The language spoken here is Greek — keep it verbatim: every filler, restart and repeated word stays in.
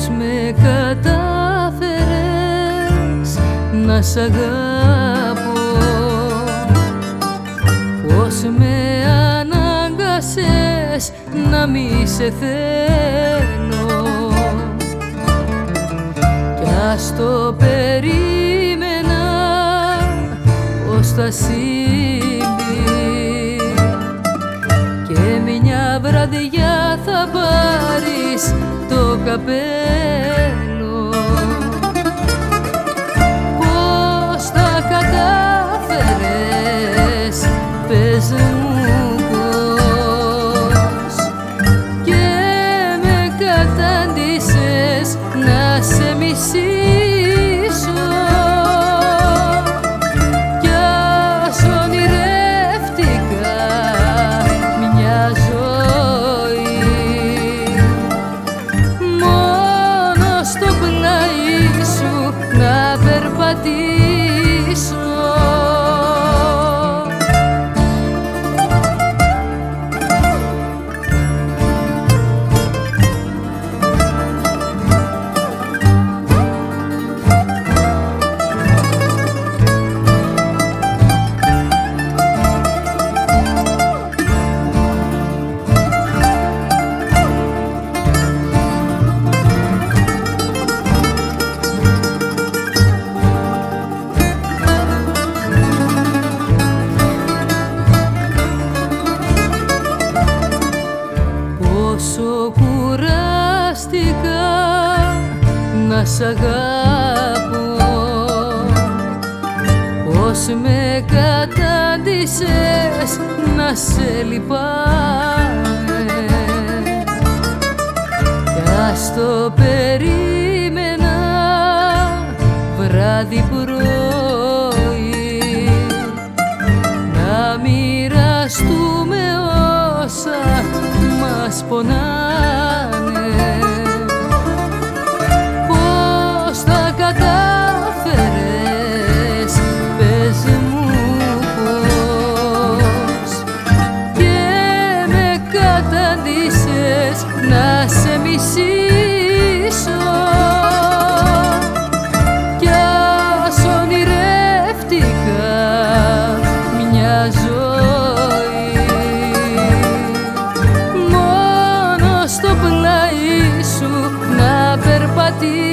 με κατάφερες να σ' αγάπω, πώς με ανάγκασες να μη σε θέλω, κι ας το περίμενα πως θα συμβεί και μια βραδιά θα πάρεις το καπέλο. Πώς τα κατάφερες, πες μου πώς, και με κατάντησες να σε μισήσω, κι ας ονειρεύτηκα μια ζωή μόνο στο πλάι σου να περπατήσω. Πόσο κουράστηκα να σ' αγάπω, πώς με κατάντησες να σε λυπάμαι, κι ας το περίμενα βράδυ πρωί να μοιραστούμε όσα μας πονάνε. Πώς τα κατάφερες, πες μου πώς, και με κατάντησες να σε μισήσω, κι ας ονειρεύτηκα μια ζωή στο πλάι σου να περπατήσω.